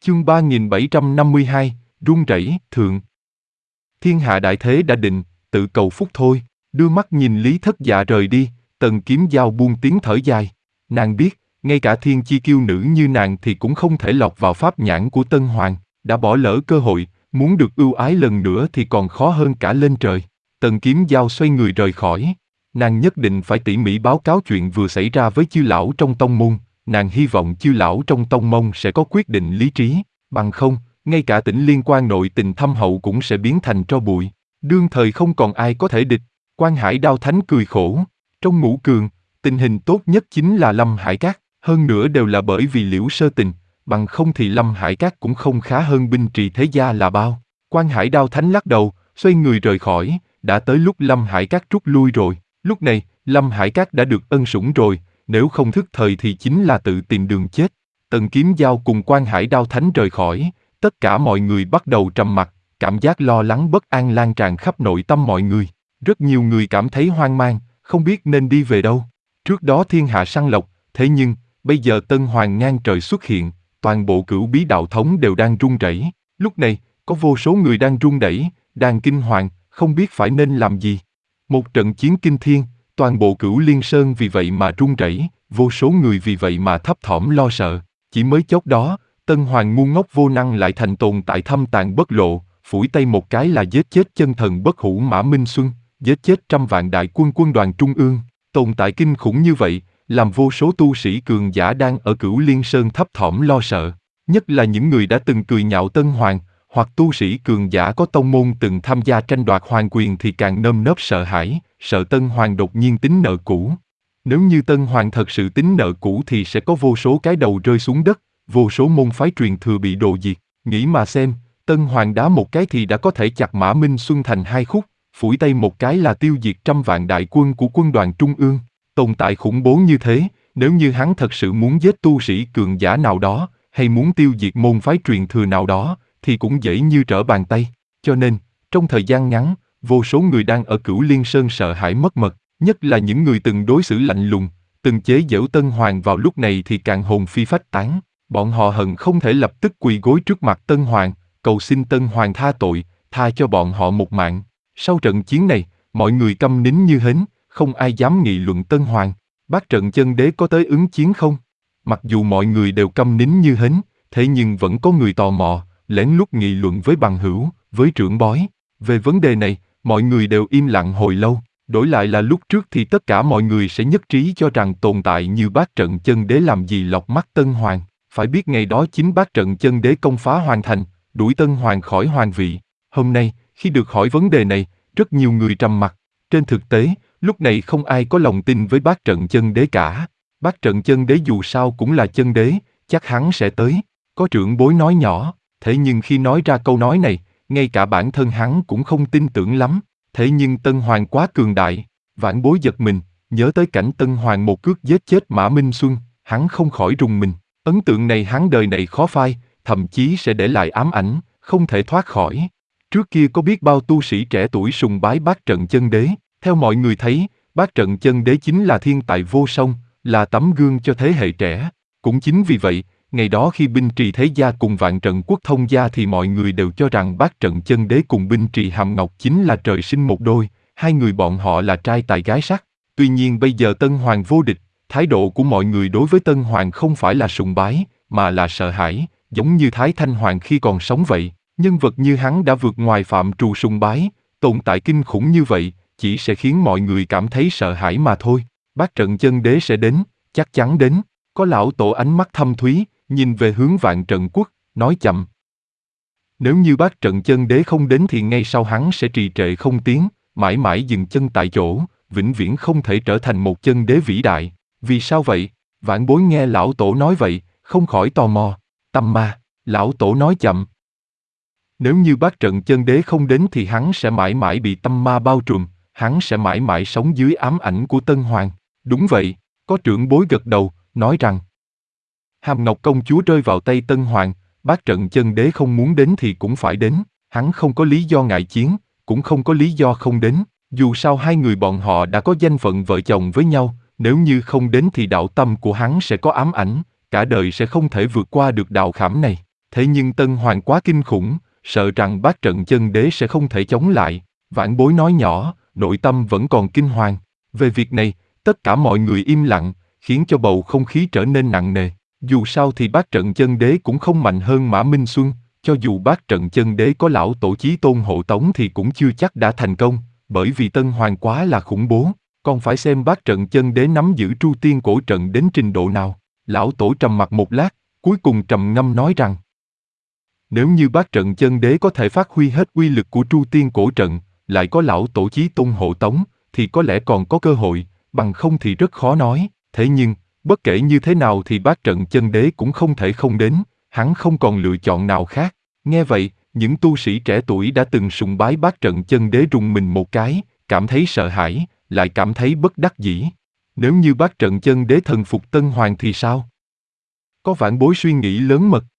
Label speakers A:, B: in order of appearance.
A: Chương 3752, run rẩy, thượng. Thiên hạ đại thế đã định, tự cầu phúc thôi. Đưa mắt nhìn Lý Thất Dạ rời đi, Tần Kiếm Giao buông tiếng thở dài. Nàng biết, ngay cả thiên chi kiêu nữ như nàng thì cũng không thể lọt vào pháp nhãn của Tân Hoàng, đã bỏ lỡ cơ hội, muốn được ưu ái lần nữa thì còn khó hơn cả lên trời. Tần Kiếm Giao xoay người rời khỏi. Nàng nhất định phải tỉ mỉ báo cáo chuyện vừa xảy ra với chư lão trong tông môn. Nàng hy vọng chư lão trong tông môn sẽ có quyết định lý trí, bằng không, ngay cả Tĩnh Liên quan nội tình thâm hậu cũng sẽ biến thành tro bụi. Đương thời không còn ai có thể địch. Quan Hải Đao Thánh cười khổ. Trong ngũ cường, tình hình tốt nhất chính là Lâm Hải Các, hơn nữa đều là bởi vì Liễu Sơ Tình, bằng không thì Lâm Hải Các cũng không khá hơn Binh Trì Thế Gia là bao. Quan Hải Đao Thánh lắc đầu, xoay người rời khỏi, đã tới lúc Lâm Hải Các rút lui rồi. Lúc này, Lâm Hải Các đã được ân sủng rồi, nếu không thức thời thì chính là tự tìm đường chết. Tần Kiếm Giao cùng Quan Hải Đao Thánh rời khỏi, tất cả mọi người bắt đầu trầm mặc, cảm giác lo lắng bất an lan tràn khắp nội tâm mọi người. Rất nhiều người cảm thấy hoang mang, không biết nên đi về đâu. Trước đó thiên hạ săn lộc, thế nhưng, bây giờ Tân Hoàng ngang trời xuất hiện, toàn bộ Cửu Bí đạo thống đều đang run rẩy. Lúc này, có vô số người đang run rẩy, đang kinh hoàng, không biết phải nên làm gì. Một trận chiến kinh thiên, toàn bộ Cửu Liên Sơn vì vậy mà run rẩy, vô số người vì vậy mà thấp thỏm lo sợ. Chỉ mới chốc đó, Tân Hoàng ngu ngốc vô năng lại thành tồn tại thâm tàn bất lộ, phủi tay một cái là giết chết chân thần bất hủ Mã Minh Xuân, giết chết trăm vạn đại quân quân đoàn trung ương. Tồn tại kinh khủng như vậy, làm vô số tu sĩ cường giả đang ở Cửu Liên Sơn thấp thỏm lo sợ. Nhất là những người đã từng cười nhạo Tân Hoàng, hoặc tu sĩ cường giả có tông môn từng tham gia tranh đoạt hoàng quyền thì càng nơm nớp sợ hãi, sợ Tân Hoàng đột nhiên tính nợ cũ. Nếu như Tân Hoàng thật sự tính nợ cũ thì sẽ có vô số cái đầu rơi xuống đất, vô số môn phái truyền thừa bị đồ diệt. Nghĩ mà xem, Tân Hoàng đá một cái thì đã có thể chặt Mã Minh Xuân thành hai khúc, phủi tay một cái là tiêu diệt trăm vạn đại quân của quân đoàn trung ương. Tồn tại khủng bố như thế, nếu như hắn thật sự muốn giết tu sĩ cường giả nào đó, hay muốn tiêu diệt môn phái truyền thừa nào đó, thì cũng dễ như trở bàn tay. Cho nên, trong thời gian ngắn, vô số người đang ở Cửu Liên Sơn sợ hãi mất mật, nhất là những người từng đối xử lạnh lùng, từng chế giễu Tân Hoàng vào lúc này thì càng hồn phi phách tán. Bọn họ hận không thể lập tức quỳ gối trước mặt Tân Hoàng, cầu xin Tân Hoàng tha tội, tha cho bọn họ một mạng. Sau trận chiến này, mọi người câm nín như hến, không ai dám nghị luận Tân Hoàng. Bát Trận Chân Đế có tới ứng chiến không? Mặc dù mọi người đều câm nín như hến, thế nhưng vẫn có người tò mò, lén lút nghị luận với bằng hữu, với trưởng bối. Về vấn đề này, mọi người đều im lặng hồi lâu. Đổi lại là lúc trước thì tất cả mọi người sẽ nhất trí cho rằng tồn tại như Bát Trận Chân Đế làm gì lọt mắt Tân Hoàng. Phải biết ngày đó chính Bát Trận Chân Đế công phá hoàn thành, đuổi Tân Hoàng khỏi hoàng vị. Hôm nay, khi được hỏi vấn đề này, rất nhiều người trầm mặc. Trên thực tế, lúc này không ai có lòng tin với Bát Trận Chân Đế cả. Bát Trận Chân Đế dù sao cũng là chân đế, chắc hắn sẽ tới. Có trưởng bối nói nhỏ, thế nhưng khi nói ra câu nói này, ngay cả bản thân hắn cũng không tin tưởng lắm. Thế nhưng Tân Hoàng quá cường đại, vãn bối giật mình, nhớ tới cảnh Tân Hoàng một cước giết chết Mã Minh Xuân, hắn không khỏi rùng mình. Ấn tượng này hắn đời này khó phai, thậm chí sẽ để lại ám ảnh, không thể thoát khỏi. Trước kia có biết bao tu sĩ trẻ tuổi sùng bái Bát Trận Chân Đế, theo mọi người thấy, Bát Trận Chân Đế chính là thiên tài vô song, là tấm gương cho thế hệ trẻ. Cũng chính vì vậy, ngày đó khi Binh Trì Thế Gia cùng Vạn Trận Quốc thông gia thì mọi người đều cho rằng Bát Trận Chân Đế cùng Binh Trì Hàm Ngọc chính là trời sinh một đôi, hai người bọn họ là trai tài gái sắc. Tuy nhiên bây giờ Tân Hoàng vô địch, thái độ của mọi người đối với Tân Hoàng không phải là sùng bái, mà là sợ hãi, giống như Thái Thanh Hoàng khi còn sống vậy. Nhân vật như hắn đã vượt ngoài phạm trù sùng bái, tồn tại kinh khủng như vậy, chỉ sẽ khiến mọi người cảm thấy sợ hãi mà thôi. Bát Trận Chân Đế sẽ đến, chắc chắn đến. Có lão tổ ánh mắt thâm thúy, nhìn về hướng Vạn Trận Quốc, nói chậm. Nếu như Bát Trận Chân Đế không đến thì ngay sau hắn sẽ trì trệ không tiến, mãi mãi dừng chân tại chỗ, vĩnh viễn không thể trở thành một chân đế vĩ đại. Vì sao vậy? Vãn bối nghe lão tổ nói vậy, không khỏi tò mò. Tâm ma, lão tổ nói chậm. Nếu như Bát Trận Chân Đế không đến thì hắn sẽ mãi mãi bị tâm ma bao trùm, hắn sẽ mãi mãi sống dưới ám ảnh của Tân Hoàng. Đúng vậy, có trưởng bối gật đầu, nói rằng Hàm Ngọc công chúa rơi vào tay Tân Hoàng, Bát Trận Chân Đế không muốn đến thì cũng phải đến, hắn không có lý do ngại chiến, cũng không có lý do không đến, dù sao hai người bọn họ đã có danh phận vợ chồng với nhau, nếu như không đến thì đạo tâm của hắn sẽ có ám ảnh, cả đời sẽ không thể vượt qua được đạo khảm này. Thế nhưng Tân Hoàng quá kinh khủng, sợ rằng bát trận chân đế sẽ không thể chống lại. Vãn Bối nói nhỏ, nội tâm vẫn còn kinh hoàng. Về việc này, tất cả mọi người im lặng, khiến cho bầu không khí trở nên nặng nề. Dù sao thì bát trận chân đế cũng không mạnh hơn Mã Minh Xuân, cho dù bát trận chân đế có lão tổ chí tôn hộ tống thì cũng chưa chắc đã thành công, bởi vì Tân Hoàng quá là khủng bố, còn phải xem bát trận chân đế nắm giữ Tru Tiên cổ trận đến trình độ nào. Lão tổ trầm mặc một lát, cuối cùng trầm ngâm nói rằng: nếu như bát trận chân đế có thể phát huy hết uy lực của Tru Tiên cổ trận, lại có lão tổ chí tôn hộ tống, thì có lẽ còn có cơ hội, bằng không thì rất khó nói. Thế nhưng, bất kể như thế nào thì bát trận chân đế cũng không thể không đến, hắn không còn lựa chọn nào khác. Nghe vậy, những tu sĩ trẻ tuổi đã từng sùng bái bát trận chân đế rùng mình một cái, cảm thấy sợ hãi, lại cảm thấy bất đắc dĩ. Nếu như bát trận chân đế thần phục Tân Hoàng thì sao? Có Vãn Bối suy nghĩ lớn mật.